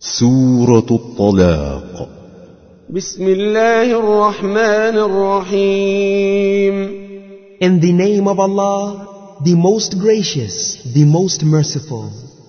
سورة الطلاق. بسم الله الرحمن الرحيم. In the name of Allah, the most gracious, the most merciful.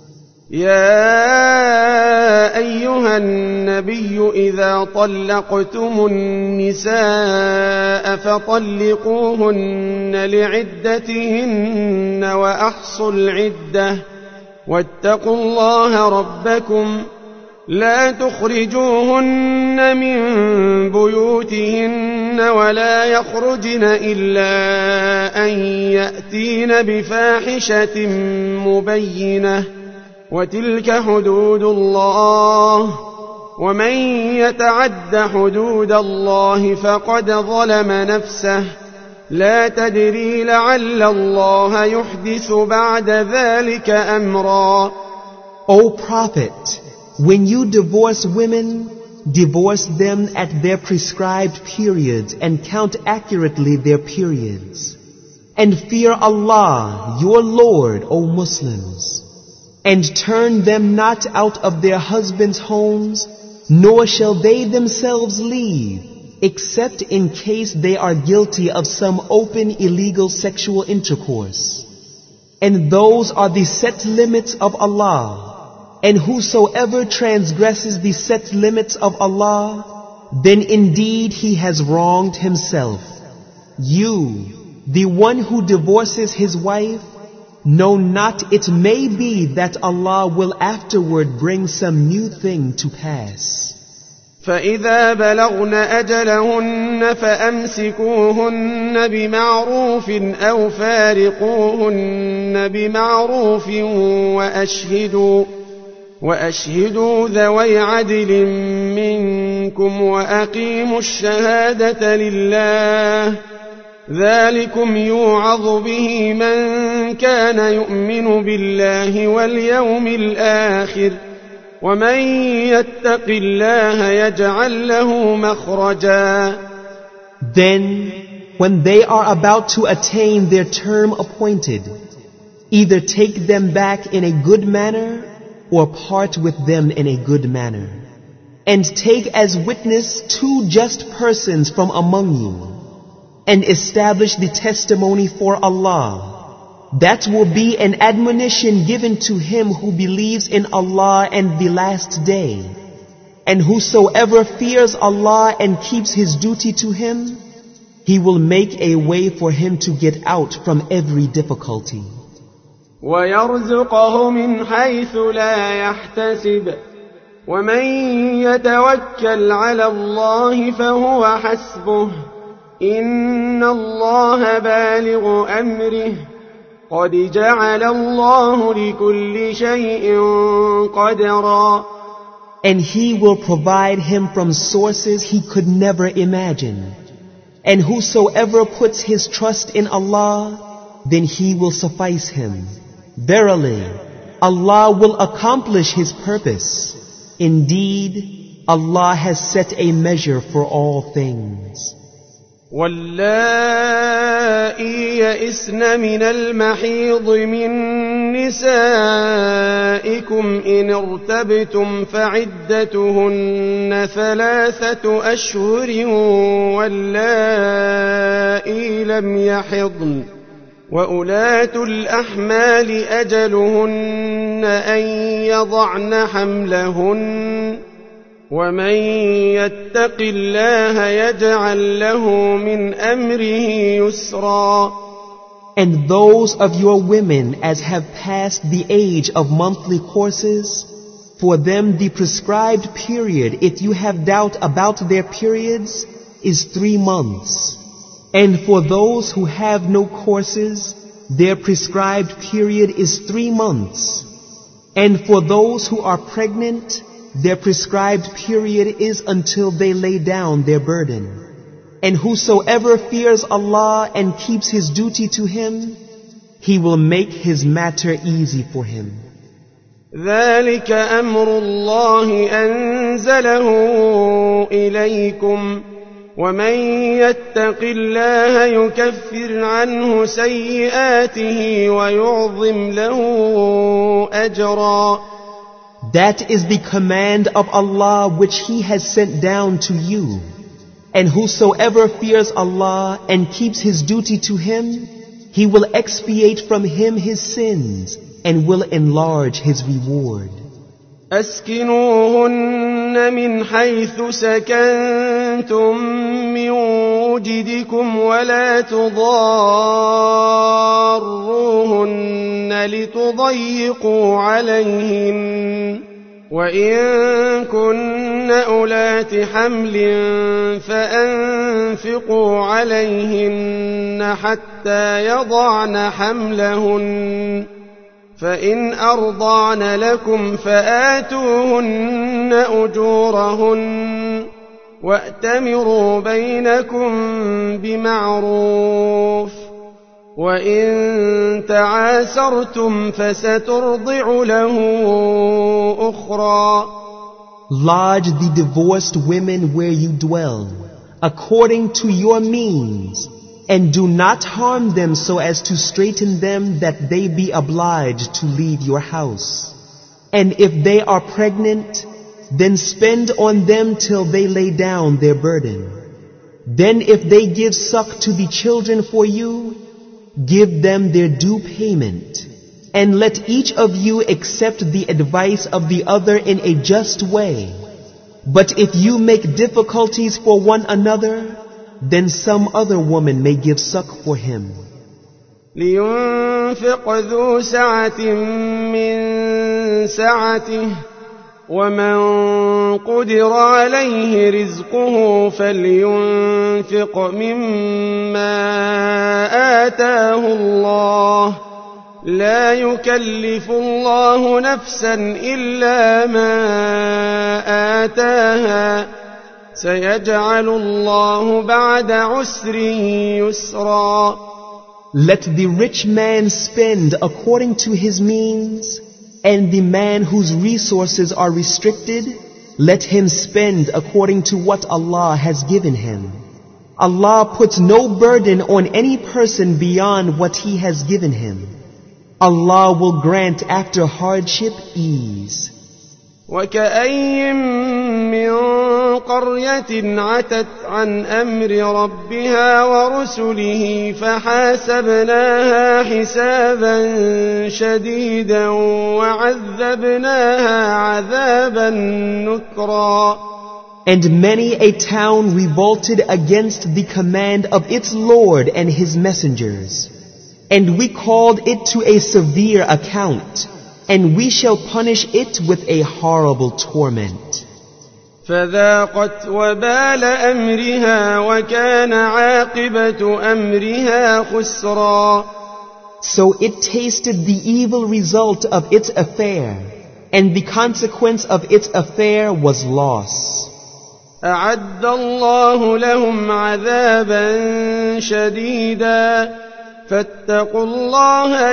يا أيها النبي إذا طلقتم النساء فطلقوهن لعدتهن وأحصوا العدة واتقوا الله ربكم لا تخرجوهن من بيوتهن ولا يخرجن إلا أن يأتين بفاحشة مبينة وتلك حدود الله ومن يتعد حدود الله فقد ظلم نفسه لا تدري لعل الله يحدث بعد ذلك أمرا. O Prophet, when you divorce women, divorce them at their prescribed periods and count accurately their periods. And fear Allah, your Lord, O Muslims. And turn them not out of their husbands' homes, nor shall they themselves leave, except in case they are guilty of some open illegal sexual intercourse. And those are the set limits of Allah. And whosoever transgresses the set limits of Allah, then indeed he has wronged himself. You, the one who divorces his wife, know not it may be that Allah will afterward bring some new thing to pass. فإذا بلغن أجلهن فأمسكوهن بمعروف أو فارقوهن بمعروف وأشهدوا ذوي عدل منكم وأقيموا الشهادة لله ذلكم يوعظ به من كان يؤمن بالله واليوم الآخر ومن يتق الله يجعل له مخرجا. Then, when they are about to attain their term appointed, either take them back in a good manner or part with them in a good manner. And take as witness 2 just persons from among you. And establish the testimony for Allah. That will be an admonition given to him who believes in Allah and the last day. And whosoever fears Allah and keeps his duty to him, he will make a way for him to get out from every difficulty. وَيَرْزُقَهُ مِنْ حَيْثُ لَا يَحْتَسِبُ وَمَنْ يَتَوَكَّلْ عَلَى اللَّهِ فَهُوَ حَسْبُهُ إِنَّ اللَّهَ بالغ أَمْرِهِ قَدْ جَعَلَ اللَّهُ لِكُلِّ شَيْءٍ قَدْرًا. And he will provide him from sources he could never imagine. And whosoever puts his trust in Allah, then he will suffice him. Verily, Allah will accomplish his purpose. Indeed, Allah has set a measure for all things. واللائي يئسن من المحيض من نسائكم إن ارتبتم فعدتهن 3 أشهر واللائي لم يحضن وأولاة الأحمال أجلهن أن يضعن حملهن ومن يتق الله يجعل له من أمره يسرا. And those of your women as have passed the age of monthly courses, for them the prescribed period, if you have doubt about their periods, is 3 months. And for those who have no courses, their prescribed period is 3 months. And for those who are pregnant, their prescribed period is until they lay down their burden. And whosoever fears Allah and keeps his duty to him, he will make his matter easy for him. ذلك أمر الله أنزله إليكم ومن يتق الله يكفر عنه سيئاته ويعظم له أجرا. That is the command of Allah which He has sent down to you. And whosoever fears Allah and keeps his duty to Him, He will expiate from him his sins and will enlarge his reward. أسكنوهن من حيث سكنتم من وجدكم ولا تضاروهن لتضيقوا عليهن وإن كن أولات حمل فأنفقوا عليهن حتى يضعن حملهن فإن أرضعن لكم فآتوهن أجورهن وأتمروا بينكم بمعروف وإن تعاسرتم فسترضع له أخرى. Lodge the divorced women where you dwell, according to your means, and do not harm them so as to straiten them that they be obliged to leave your house. And if they are pregnant, then spend on them till they lay down their burden. Then if they give suck to the children for you, give them their due payment, and let each of you accept the advice of the other in a just way. But if you make difficulties for one another, then some other woman may give suck for him. لينفق ذو سعة من سعته ومن قدر عليه رزقه فلينفق مما آتاه الله لا يكلف الله نفسا إلا ما آتاها سيجعل الله بعد عسر يسرا. Let the rich man spend according to his means, and the man whose resources are restricted, let him spend according to what Allah has given him. Allah puts no burden on any person beyond what He has given him. Allah will grant after hardship ease. وكأي من قرية عتت عن أمر ربها ورسله فحاسبناها حسابا شديدا وعذبناها عذابا نكرا. And many a town revolted against the command of its Lord and His messengers. And we called it to a severe account, and we shall punish it with a horrible torment. فذاقت وبال أمرها وكان عاقبة أمرها خسرا. So it tasted the evil result of its affair, and the consequence of its affair was loss. أعد الله لهم عذابا شديدا فاتقوا الله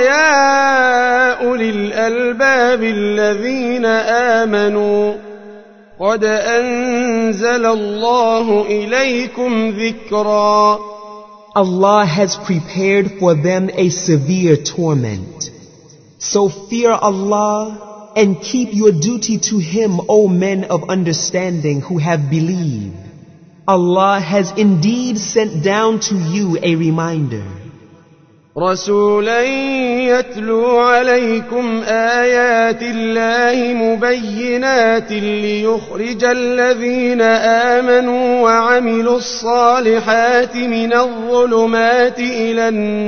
يا أولي الألباب الذين آمنوا قد أنزل الله إليكم ذكرا. Allah has prepared for them a severe torment. So fear Allah and keep your duty to Him, O men of understanding who have believed. Allah has indeed sent down to you a reminder. رسولا يتلو عليكم آيات الله مبينات ليخرج الذين آمنوا وعملوا الصالحات من الظلمات إلى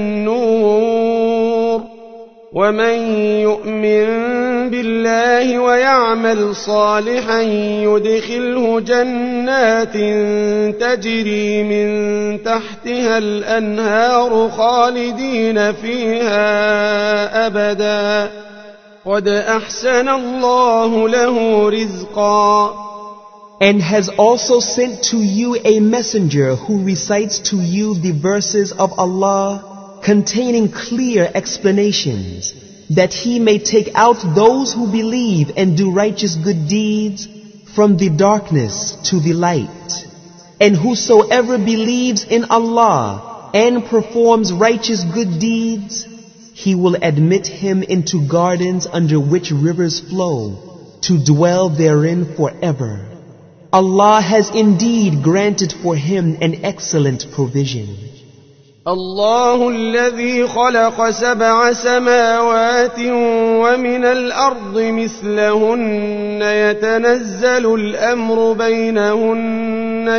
النور ومن يؤمن بالله ويعمل صالحا يدخله جنات تجري من تحتها الأنهار خالدين فيها أبدا قد أحسن الله له رزقا. And has also sent to you a messenger who recites to you the verses of Allah containing clear explanations, that He may take out those who believe and do righteous good deeds from the darkness to the light. And whosoever believes in Allah and performs righteous good deeds, He will admit him into gardens under which rivers flow, to dwell therein forever. Allah has indeed granted for him an excellent provision. الله الذي خلق 7 سماوات ومن الأرض مثلهن يتنزل الأمر بينهن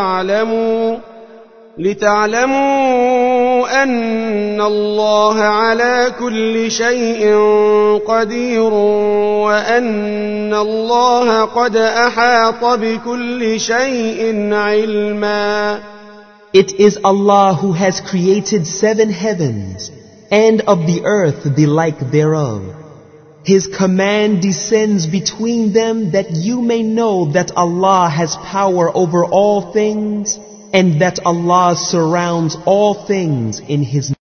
لتعلموا أن الله على كل شيء قدير وأن الله قد أحاط بكل شيء علما. It is Allah who has created 7 heavens and of the earth the like thereof. His command descends between them that you may know that Allah has power over all things and that Allah surrounds all things in His